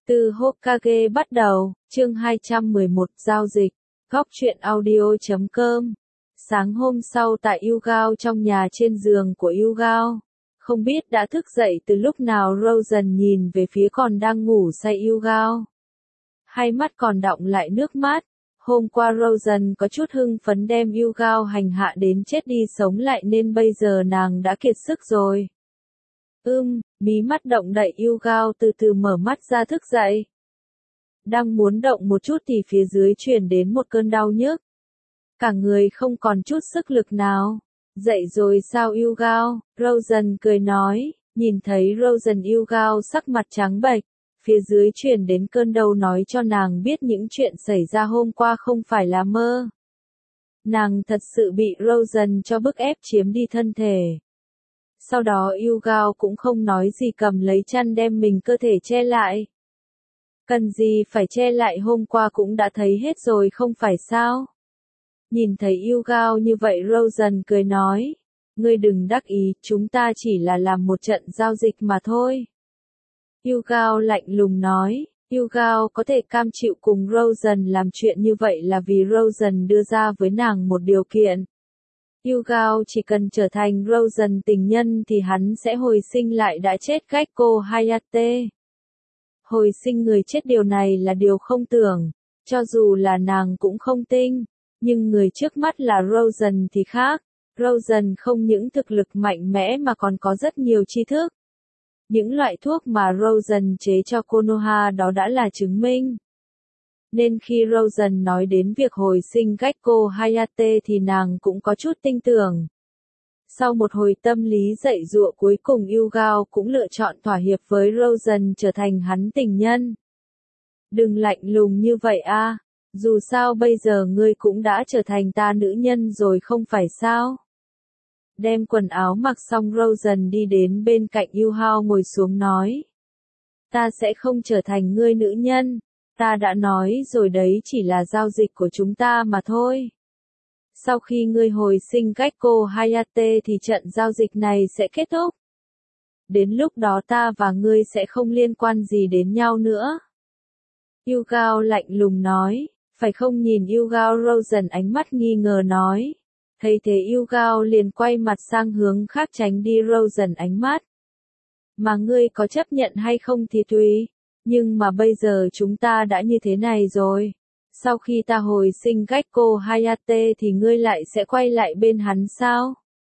Từ Hokage bắt đầu, chương 211, giao dịch, góc truyện audio.com. Sáng hôm sau tại Yugao trong nhà trên giường của Yugao, không biết đã thức dậy từ lúc nào Rosen nhìn về phía còn đang ngủ say Yugao. Hai mắt còn đọng lại nước mắt, hôm qua Rosen có chút hưng phấn đem Yugao hành hạ đến chết đi sống lại nên bây giờ nàng đã kiệt sức rồi. Mí mắt động đậy Yugao từ từ mở mắt ra thức dậy. Đang muốn động một chút thì phía dưới truyền đến một cơn đau nhức. Cả người không còn chút sức lực nào. Dậy rồi sao Yugao? Rosen cười nói, nhìn thấy Rosen Yugao sắc mặt trắng bệch. Phía dưới truyền đến cơn đau nói cho nàng biết những chuyện xảy ra hôm qua không phải là mơ. Nàng thật sự bị Rosen cho bức ép chiếm đi thân thể. Sau đó Yugao cũng không nói gì cầm lấy chăn đem mình cơ thể che lại. Cần gì phải che lại, hôm qua cũng đã thấy hết rồi không phải sao? Nhìn thấy Yugao như vậy Rosen cười nói, ngươi đừng đắc ý, chúng ta chỉ là làm một trận giao dịch mà thôi. Yugao lạnh lùng nói, Yugao có thể cam chịu cùng Rosen làm chuyện như vậy là vì Rosen đưa ra với nàng một điều kiện. Yugao chỉ cần trở thành Rosen tình nhân thì hắn sẽ hồi sinh lại đã chết Gekko Hayate. Hồi sinh người chết điều này là điều không tưởng, cho dù là nàng cũng không tin, nhưng người trước mắt là Rosen thì khác. Rosen không những thực lực mạnh mẽ mà còn có rất nhiều tri thức. Những loại thuốc mà Rosen chế cho Konoha đó đã là chứng minh. Nên khi Rosen nói đến việc hồi sinh Gekko Hayate thì nàng cũng có chút tin tưởng. Sau một hồi tâm lý dậy dụa cuối cùng Yugao cũng lựa chọn thỏa hiệp với Rosen trở thành hắn tình nhân. Đừng lạnh lùng như vậy a, dù sao bây giờ ngươi cũng đã trở thành ta nữ nhân rồi không phải sao? Đem quần áo mặc xong Rosen đi đến bên cạnh Yugao ngồi xuống nói. Ta sẽ không trở thành ngươi nữ nhân. Ta đã nói rồi đấy, chỉ là giao dịch của chúng ta mà thôi. Sau khi ngươi hồi sinh Gekko Hayate thì trận giao dịch này sẽ kết thúc. Đến lúc đó ta và ngươi sẽ không liên quan gì đến nhau nữa. Yugao lạnh lùng nói, phải không? Nhìn Yugao Rosen ánh mắt nghi ngờ nói. Thấy thế Yugao liền quay mặt sang hướng khác tránh đi Rosen ánh mắt. Mà ngươi có chấp nhận hay không thì tùy. Nhưng mà bây giờ chúng ta đã như thế này rồi. Sau khi ta hồi sinh Gekko Hayate thì ngươi lại sẽ quay lại bên hắn sao?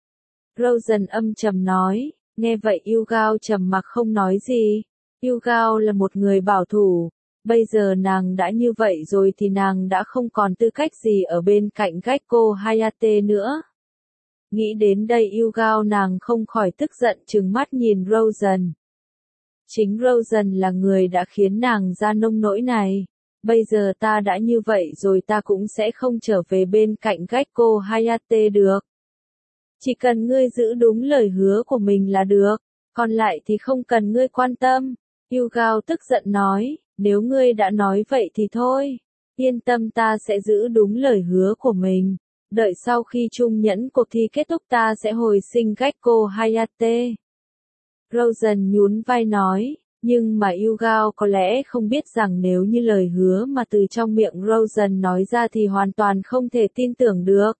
Rosen âm trầm nói. Nghe vậy Yugao trầm mặc không nói gì. Yugao là một người bảo thủ. Bây giờ nàng đã như vậy rồi thì nàng đã không còn tư cách gì ở bên cạnh Gekko Hayate nữa. Nghĩ đến đây Yugao nàng không khỏi tức giận trừng mắt nhìn Rosen. Chính Rosen là người đã khiến nàng ra nông nỗi này. Bây giờ ta đã như vậy rồi ta cũng sẽ không trở về bên cạnh Gekko Hayate được. Chỉ cần ngươi giữ đúng lời hứa của mình là được, còn lại thì không cần ngươi quan tâm. Yugao tức giận nói, nếu ngươi đã nói vậy thì thôi. Yên tâm, ta sẽ giữ đúng lời hứa của mình. Đợi sau khi chung nhẫn cuộc thi kết thúc ta sẽ hồi sinh Gekko Hayate. Rosen nhún vai nói, nhưng mà Yugao có lẽ không biết rằng nếu như lời hứa mà từ trong miệng Rosen nói ra thì hoàn toàn không thể tin tưởng được.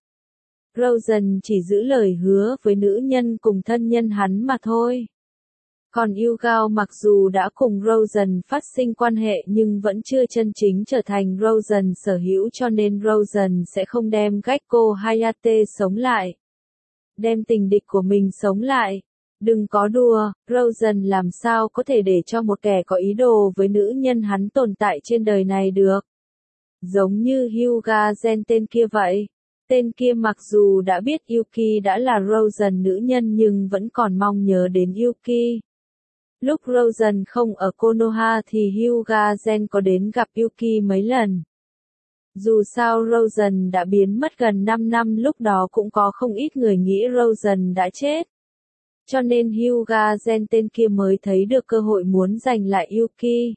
Rosen chỉ giữ lời hứa với nữ nhân cùng thân nhân hắn mà thôi. Còn Yugao mặc dù đã cùng Rosen phát sinh quan hệ nhưng vẫn chưa chân chính trở thành Rosen sở hữu, cho nên Rosen sẽ không đem Gekko Hayate sống lại. Đem tình địch của mình sống lại. Đừng có đùa, Rosen làm sao có thể để cho một kẻ có ý đồ với nữ nhân hắn tồn tại trên đời này được. Giống như Hyuga Gen tên kia vậy. Tên kia mặc dù đã biết Yuki đã là Rosen nữ nhân nhưng vẫn còn mong nhớ đến Yuki. Lúc Rosen không ở Konoha thì Hyuga Gen có đến gặp Yuki mấy lần. Dù sao Rosen đã biến mất gần 5 năm, lúc đó cũng có không ít người nghĩ Rosen đã chết. Cho nên Hyuga Gen tên kia mới thấy được cơ hội muốn giành lại Yuki.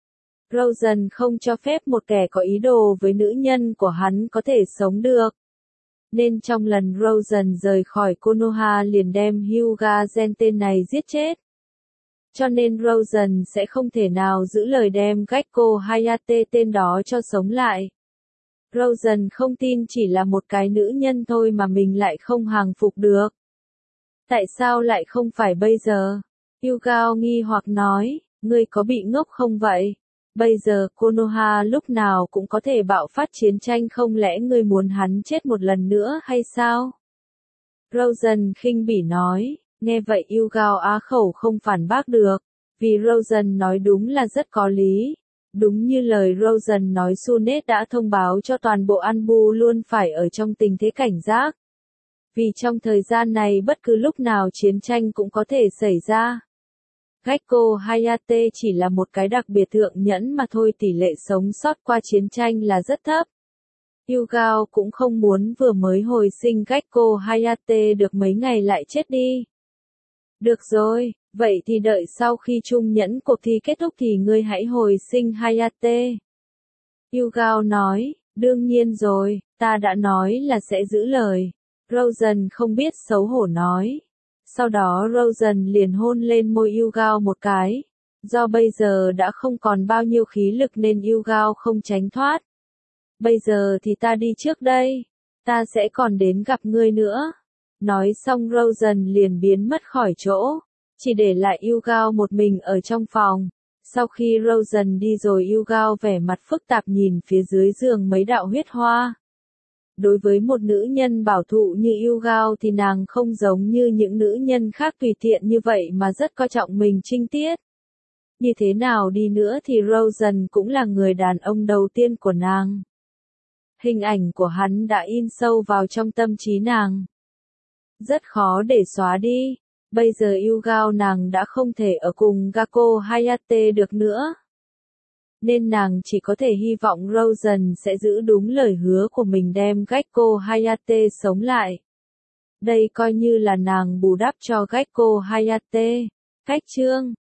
Rosen không cho phép một kẻ có ý đồ với nữ nhân của hắn có thể sống được. Nên trong lần Rosen rời khỏi Konoha liền đem Hyuga Gen tên này giết chết. cho nên Rosen sẽ không thể nào giữ lời đem Gekko Hayate tên đó cho sống lại. Rosen không tin chỉ là một cái nữ nhân thôi mà mình lại không hàng phục được. Tại sao lại không phải bây giờ? Yugao nghi hoặc nói, ngươi có bị ngốc không vậy? Bây giờ Konoha lúc nào cũng có thể bạo phát chiến tranh, không lẽ ngươi muốn hắn chết một lần nữa hay sao? Rosen khinh bỉ nói, nghe vậy Yugao á khẩu không phản bác được, vì Rosen nói đúng là rất có lý. Đúng như lời Rosen nói, Sunet đã thông báo cho toàn bộ Anbu luôn phải ở trong tình thế cảnh giác. Vì trong thời gian này bất cứ lúc nào chiến tranh cũng có thể xảy ra. Gekko Hayate chỉ là một cái đặc biệt thượng nhẫn mà thôi, tỷ lệ sống sót qua chiến tranh là rất thấp. Yugao cũng không muốn vừa mới hồi sinh Gekko Hayate được mấy ngày lại chết đi. Được rồi, vậy thì đợi sau khi chung nhẫn cuộc thi kết thúc thì ngươi hãy hồi sinh Hayate. Yugao nói, đương nhiên rồi, ta đã nói là sẽ giữ lời. Rosen không biết xấu hổ nói. Sau đó Rosen liền hôn lên môi Yugao một cái. Do bây giờ đã không còn bao nhiêu khí lực nên Yugao không tránh thoát. Bây giờ thì ta đi trước đây. Ta sẽ còn đến gặp ngươi nữa. Nói xong Rosen liền biến mất khỏi chỗ. Chỉ để lại Yugao một mình ở trong phòng. Sau khi Rosen đi rồi, Yugao vẻ mặt phức tạp nhìn phía dưới giường mấy đạo huyết hoa. Đối với một nữ nhân bảo thủ như Yugao thì nàng không giống như những nữ nhân khác tùy tiện như vậy mà rất coi trọng mình trinh tiết. Như thế nào đi nữa thì Rosen cũng là người đàn ông đầu tiên của nàng. Hình ảnh của hắn đã in sâu vào trong tâm trí nàng. Rất khó để xóa đi. Bây giờ Yugao nàng đã không thể ở cùng Gekko Hayate được nữa. Nên nàng chỉ có thể hy vọng Rosen sẽ giữ đúng lời hứa của mình đem Gekko Hayate sống lại. Đây coi như là nàng bù đắp cho Gekko Hayate. Cách chương